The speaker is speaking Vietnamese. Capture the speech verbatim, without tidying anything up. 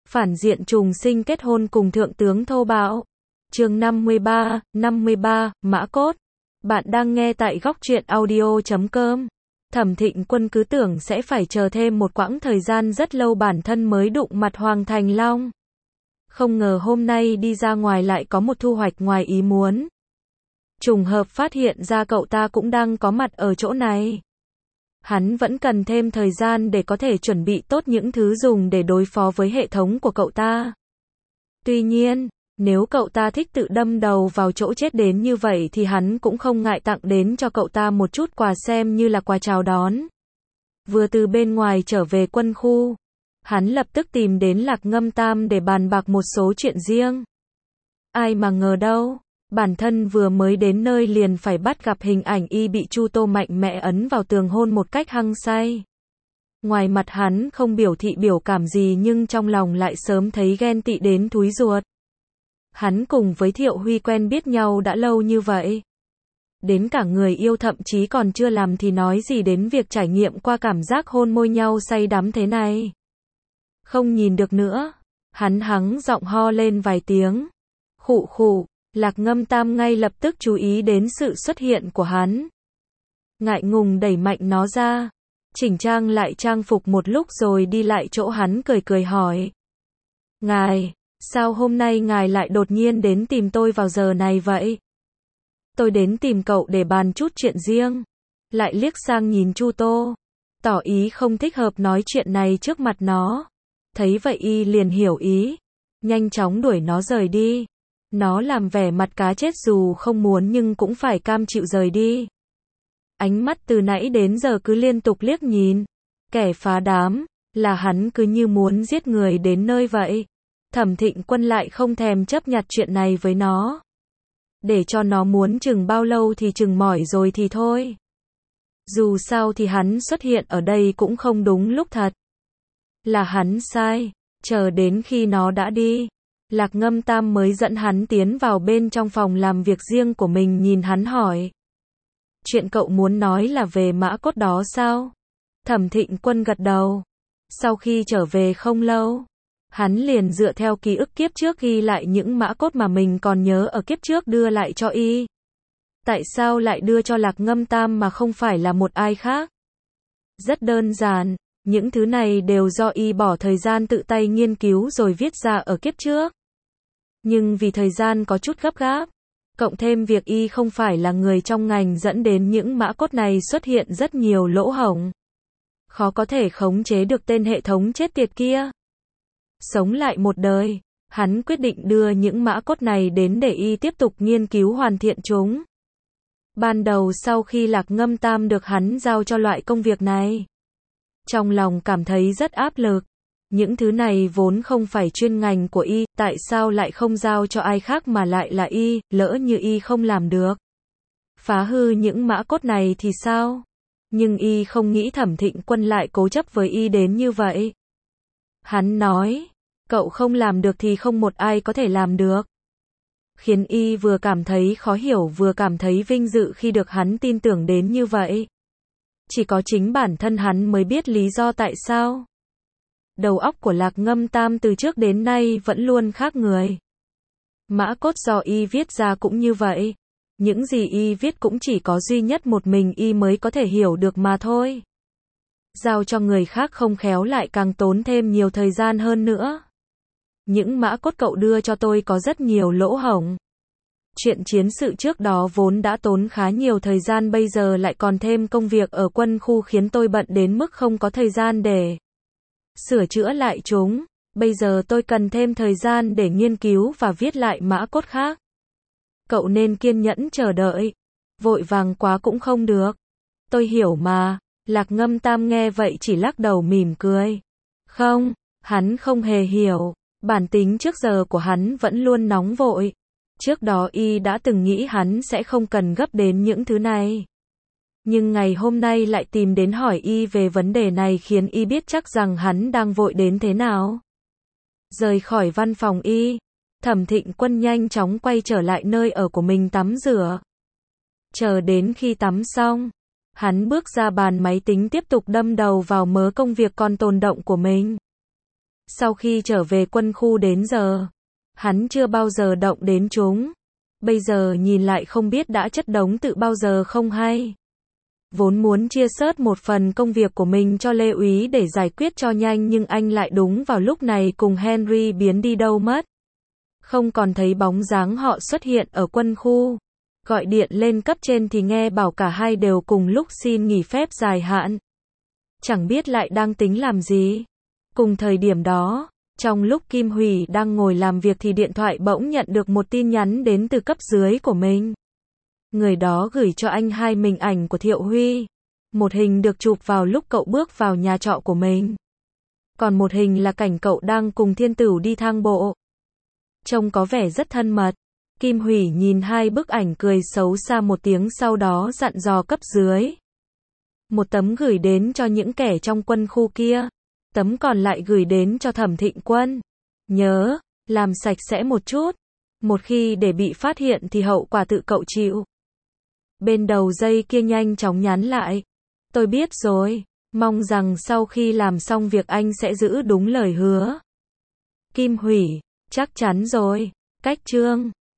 Phản diện trùng sinh kết hôn cùng thượng tướng thô bạo. Chương năm mươi ba, năm mươi ba, Mã Cốt. Bạn đang nghe tại góc truyện audio chấm com. Thẩm Thịnh Quân cứ tưởng sẽ phải chờ thêm một quãng thời gian rất lâu bản thân mới đụng mặt Hoàng Thành Long. Không ngờ hôm nay đi ra ngoài lại có một thu hoạch ngoài ý muốn. Trùng hợp phát hiện ra cậu ta cũng đang có mặt ở chỗ này. Hắn vẫn cần thêm thời gian để có thể chuẩn bị tốt những thứ dùng để đối phó với hệ thống của cậu ta. Tuy nhiên, nếu cậu ta thích tự đâm đầu vào chỗ chết đến như vậy thì hắn cũng không ngại tặng đến cho cậu ta một chút quà xem như là quà chào đón. Vừa từ bên ngoài trở về quân khu, hắn lập tức tìm đến Lạc Ngâm Tam để bàn bạc một số chuyện riêng. Ai mà ngờ đâu, bản thân vừa mới đến nơi liền phải bắt gặp hình ảnh y bị Chu Tô mạnh mẽ ấn vào tường hôn một cách hăng say. Ngoài mặt hắn không biểu thị biểu cảm gì nhưng trong lòng lại sớm thấy ghen tị đến thúi ruột. Hắn cùng với Thiệu Huy quen biết nhau đã lâu như vậy. Đến cả người yêu thậm chí còn chưa làm thì nói gì đến việc trải nghiệm qua cảm giác hôn môi nhau say đắm thế này. Không nhìn được nữa, hắn hắng giọng ho lên vài tiếng. Khụ khụ, Lạc Ngâm Tam ngay lập tức chú ý đến sự xuất hiện của hắn. Ngại ngùng đẩy mạnh nó ra, chỉnh trang lại trang phục một lúc rồi đi lại chỗ hắn cười cười hỏi. Ngài, sao hôm nay ngài lại đột nhiên đến tìm tôi vào giờ này vậy? Tôi đến tìm cậu để bàn chút chuyện riêng. Lại liếc sang nhìn Chu Tô, tỏ ý không thích hợp nói chuyện này trước mặt nó. Thấy vậy y liền hiểu ý, nhanh chóng đuổi nó rời đi. Nó làm vẻ mặt cá chết dù không muốn nhưng cũng phải cam chịu rời đi. Ánh mắt từ nãy đến giờ cứ liên tục liếc nhìn. Kẻ phá đám, là hắn cứ như muốn giết người đến nơi vậy. Thẩm Thịnh Quân lại không thèm chấp nhặt chuyện này với nó. Để cho nó muốn chừng bao lâu thì chừng mỏi rồi thì thôi. Dù sao thì hắn xuất hiện ở đây cũng không đúng lúc thật. Là hắn sai, chờ đến khi nó đã đi. Lạc Ngâm Tam mới dẫn hắn tiến vào bên trong phòng làm việc riêng của mình nhìn hắn hỏi. Chuyện cậu muốn nói là về Mã Cốt đó sao? Thẩm Thịnh Quân gật đầu. Sau khi trở về không lâu, hắn liền dựa theo ký ức kiếp trước ghi lại những mã cốt mà mình còn nhớ ở kiếp trước đưa lại cho y. Tại sao lại đưa cho Lạc Ngâm Tam mà không phải là một ai khác? Rất đơn giản, những thứ này đều do y bỏ thời gian tự tay nghiên cứu rồi viết ra ở kiếp trước. Nhưng vì thời gian có chút gấp gáp, cộng thêm việc y không phải là người trong ngành dẫn đến những mã cốt này xuất hiện rất nhiều lỗ hổng. Khó có thể khống chế được tên hệ thống chết tiệt kia. Sống lại một đời, hắn quyết định đưa những mã cốt này đến để y tiếp tục nghiên cứu hoàn thiện chúng. Ban đầu sau khi Lạc Ngâm Tam được hắn giao cho loại công việc này, trong lòng cảm thấy rất áp lực. Những thứ này vốn không phải chuyên ngành của y, tại sao lại không giao cho ai khác mà lại là y, lỡ như y không làm được. Phá hư những mã cốt này thì sao? Nhưng y không nghĩ Thẩm Thịnh Quân lại cố chấp với y đến như vậy. Hắn nói, cậu không làm được thì không một ai có thể làm được. Khiến y vừa cảm thấy khó hiểu vừa cảm thấy vinh dự khi được hắn tin tưởng đến như vậy. Chỉ có chính bản thân hắn mới biết lý do tại sao. Đầu óc của Lạc Ngâm Tam từ trước đến nay vẫn luôn khác người. Mã cốt do y viết ra cũng như vậy. Những gì y viết cũng chỉ có duy nhất một mình y mới có thể hiểu được mà thôi. Giao cho người khác không khéo lại càng tốn thêm nhiều thời gian hơn nữa. Những mã cốt cậu đưa cho tôi có rất nhiều lỗ hổng. Chuyện chiến sự trước đó vốn đã tốn khá nhiều thời gian bây giờ lại còn thêm công việc ở quân khu khiến tôi bận đến mức không có thời gian để sửa chữa lại chúng. Bây giờ tôi cần thêm thời gian để nghiên cứu và viết lại mã cốt khác. Cậu nên kiên nhẫn chờ đợi. Vội vàng quá cũng không được. Tôi hiểu mà. Lạc Ngâm Tam nghe vậy chỉ lắc đầu mỉm cười. Không, hắn không hề hiểu. Bản tính trước giờ của hắn vẫn luôn nóng vội. Trước đó y đã từng nghĩ hắn sẽ không cần gấp đến những thứ này. Nhưng ngày hôm nay lại tìm đến hỏi y về vấn đề này khiến y biết chắc rằng hắn đang vội đến thế nào. Rời khỏi văn phòng y, Thẩm Thịnh Quân nhanh chóng quay trở lại nơi ở của mình tắm rửa. Chờ đến khi tắm xong, hắn bước ra bàn máy tính tiếp tục đâm đầu vào mớ công việc còn tồn đọng của mình. Sau khi trở về quân khu đến giờ, hắn chưa bao giờ động đến chúng. Bây giờ nhìn lại không biết đã chất đống tự bao giờ không hay. Vốn muốn chia sớt một phần công việc của mình cho Lê Úy để giải quyết cho nhanh nhưng anh lại đúng vào lúc này cùng Henry biến đi đâu mất. Không còn thấy bóng dáng họ xuất hiện ở quân khu. Gọi điện lên cấp trên thì nghe bảo cả hai đều cùng lúc xin nghỉ phép dài hạn. Chẳng biết lại đang tính làm gì. Cùng thời điểm đó, trong lúc Kim Hủy đang ngồi làm việc thì điện thoại bỗng nhận được một tin nhắn đến từ cấp dưới của mình. Người đó gửi cho anh hai hình ảnh của Thiệu Huy. Một hình được chụp vào lúc cậu bước vào nhà trọ của mình. Còn một hình là cảnh cậu đang cùng Thiên Tửu đi thang bộ. Trông có vẻ rất thân mật. Kim Hủy nhìn hai bức ảnh cười xấu xa một tiếng sau đó dặn dò cấp dưới. Một tấm gửi đến cho những kẻ trong quân khu kia. Tấm còn lại gửi đến cho Thẩm Thịnh Quân. Nhớ, làm sạch sẽ một chút. Một khi để bị phát hiện thì hậu quả tự cậu chịu. Bên đầu dây kia nhanh chóng nhắn lại. Tôi biết rồi, mong rằng sau khi làm xong việc anh sẽ giữ đúng lời hứa. Kim Hủy, chắc chắn rồi, cách chương.